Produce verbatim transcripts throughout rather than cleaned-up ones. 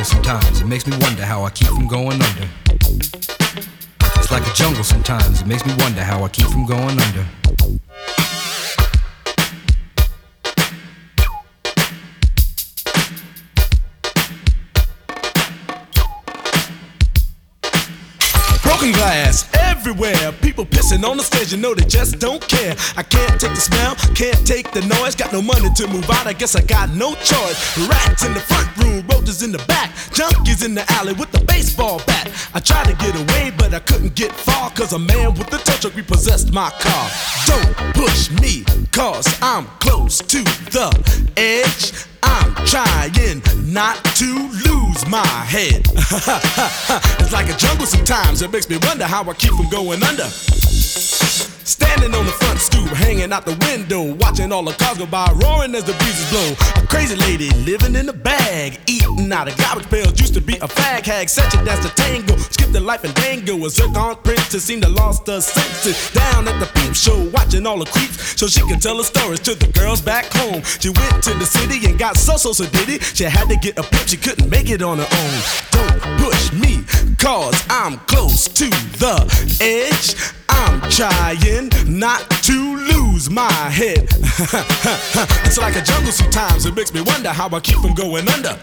sometimes, it makes me wonder how I keep from going under. It's like a jungle sometimes, it makes me wonder how I keep from going under. Broken glass everywhere, people pissing on the stage, you know they just don't care. I can't take the smell, can't take the noise, got no money to move out, I guess I got no choice. Rats in the front room, roaches in the back, junkies in the alley with the baseball bat. I tried to get away, but I couldn't get far, cause a man with a tow truck repossessed my car. Don't push me, cause I'm close to the edge. I'm trying not to lose my head. It's like a jungle sometimes, it makes me wonder how I keep from going under. Standing on the front stoop, hanging out the window, watching all the cars go by, roaring as the breezes blow. A crazy lady living in a bag, eating out of garbage pails, used to be a fag hag, such a dance to tango, skipped the life and dango. A zircon princess seemed to lost her senses, down at the peep show, watching all the creeps, so she could tell her stories to the girls back home. She went to the city and got so so so did it. She had to get a pimp, she couldn't make it on her own. Don't push me, cause I'm close to the edge. I'm trying not to lose my head. It's like a jungle sometimes, it makes me wonder how I keep from going under.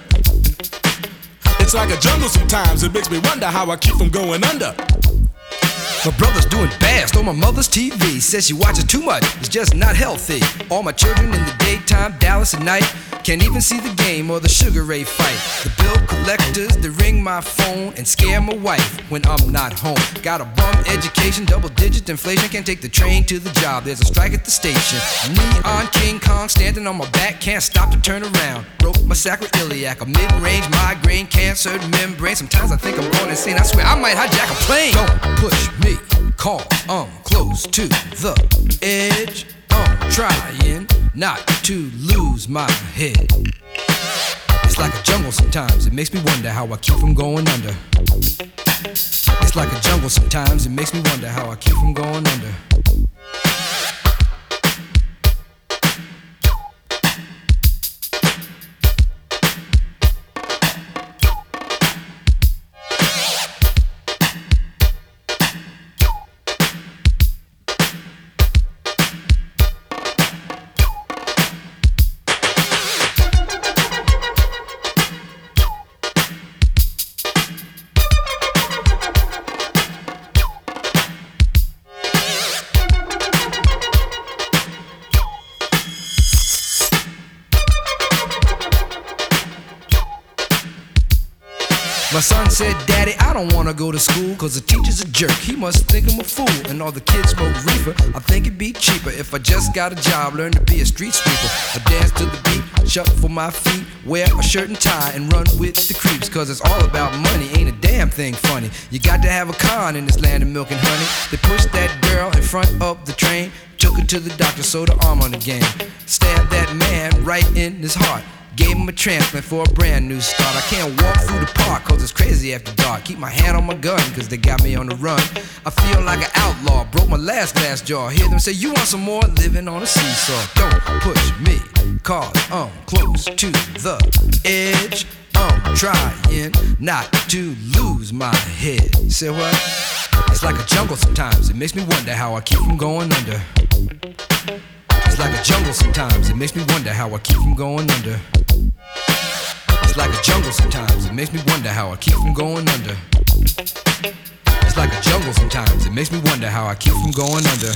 It's like a jungle sometimes, it makes me wonder how I keep from going under. My brother's doing bad, stole my mother's T V. Says she watches too much, it's just not healthy. All my children in the daytime, Dallas at night. Can't even see the game or the Sugar Ray fight. The bill collectors, they ring my phone and scare my wife when I'm not home. Got a bum education, double digit inflation. Can't take the train to the job, there's a strike at the station. Neon King Kong standing on my back, can't stop to turn around. Broke my sacroiliac, a mid-range migraine, cancer membrane. Sometimes I think I'm going insane, I swear I might hijack a plane. Don't push me, cause I'm close to the edge. I'm trying not to lose my head. It's like a jungle sometimes, it makes me wonder how I keep from going under. It's like a jungle sometimes, it makes me wonder how I keep from going under. My son said, Daddy, I don't wanna go to school, cause the teacher's a jerk, he must think I'm a fool. And all the kids smoke reefer, I think it'd be cheaper if I just got a job, learn to be a street sweeper. I dance to the beat, shuffle my feet, wear a shirt and tie, and run with the creeps. Cause it's all about money, ain't a damn thing funny. You got to have a con in this land of milk and honey. They pushed that girl in front of the train, took her to the doctor, sewed her arm on the game. Stabbed that man right in his heart, gave him a transplant for a brand new start. I can't walk through the park cause it's crazy after dark. Keep my hand on my gun cause they got me on the run. I feel like an outlaw, broke my last glass jaw. Hear them say, you want some more? Living on a seesaw. Don't push me cause I'm close to the edge. I'm trying not to lose my head. Say what? It's like a jungle sometimes, it makes me wonder how I keep from going under. It's like a jungle sometimes, it makes me wonder how I keep from going under. It's like a jungle sometimes, it makes me wonder how I keep from going under. It's like a jungle sometimes, it makes me wonder how I keep from going under.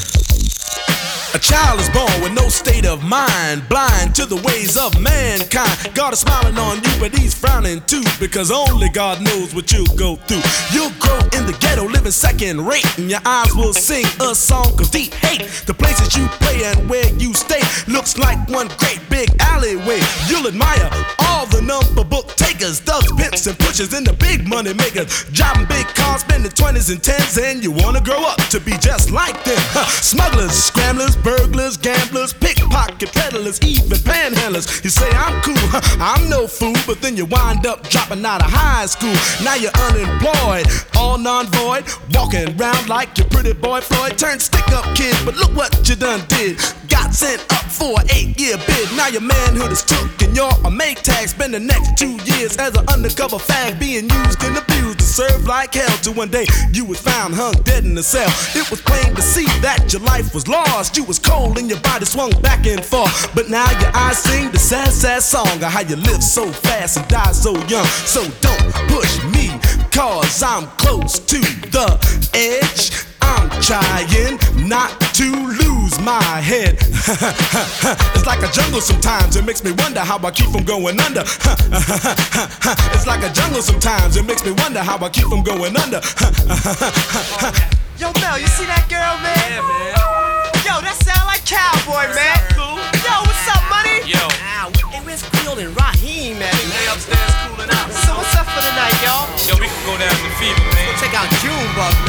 A child is born with no state of mind, blind to the ways of mankind. God is smiling on you, but he's frowning too, because only God knows what you'll go through. You'll grow in the ghetto, living second rate, and your eyes will sing a song of deep hate. The places you play and where you stay looks like one great big alleyway. You'll admire all the number book takers, thugs, pimps, and pushers, and the big money makers, driving big cars, spending twenties and tens, and you wanna grow up to be just like them. Huh. Smugglers, scramblers, burglars, gamblers, pickpocket peddlers, even panhandlers. You say I'm cool, huh, I'm no fool, but then you wind up dropping out of high school. Now you're unemployed, all non-void, walking around like your pretty boy Floyd. Turned stick-up kid, but look what you done did. Got got sent up for an eight-year bid. Now your manhood is took and you're a make tag. Spend the next two years as an undercover fag, being used and abused to serve like hell. Till one day you was found hung dead in a cell. It was plain to see that your life was lost. You was cold and your body swung back and forth. But now your eyes sing the sad, sad song of how you live so fast and die so young. So don't push me, cause I'm close to the edge. I'm trying not to lose my head. It's like a jungle sometimes, it makes me wonder how I keep from going under. It's like a jungle sometimes, it makes me wonder how I keep from going under. Yo, Mel, you see that girl, man? Yeah, man. Yo, that sound like Cowboy, man. Cool. Yo, what's up, money? Yo. Ah, hey, where's Creole and Raheem, man? They upstairs cooling out. So what's up for the night, y'all? Yo, we can go down to Fever, man. Check out Junebug, man.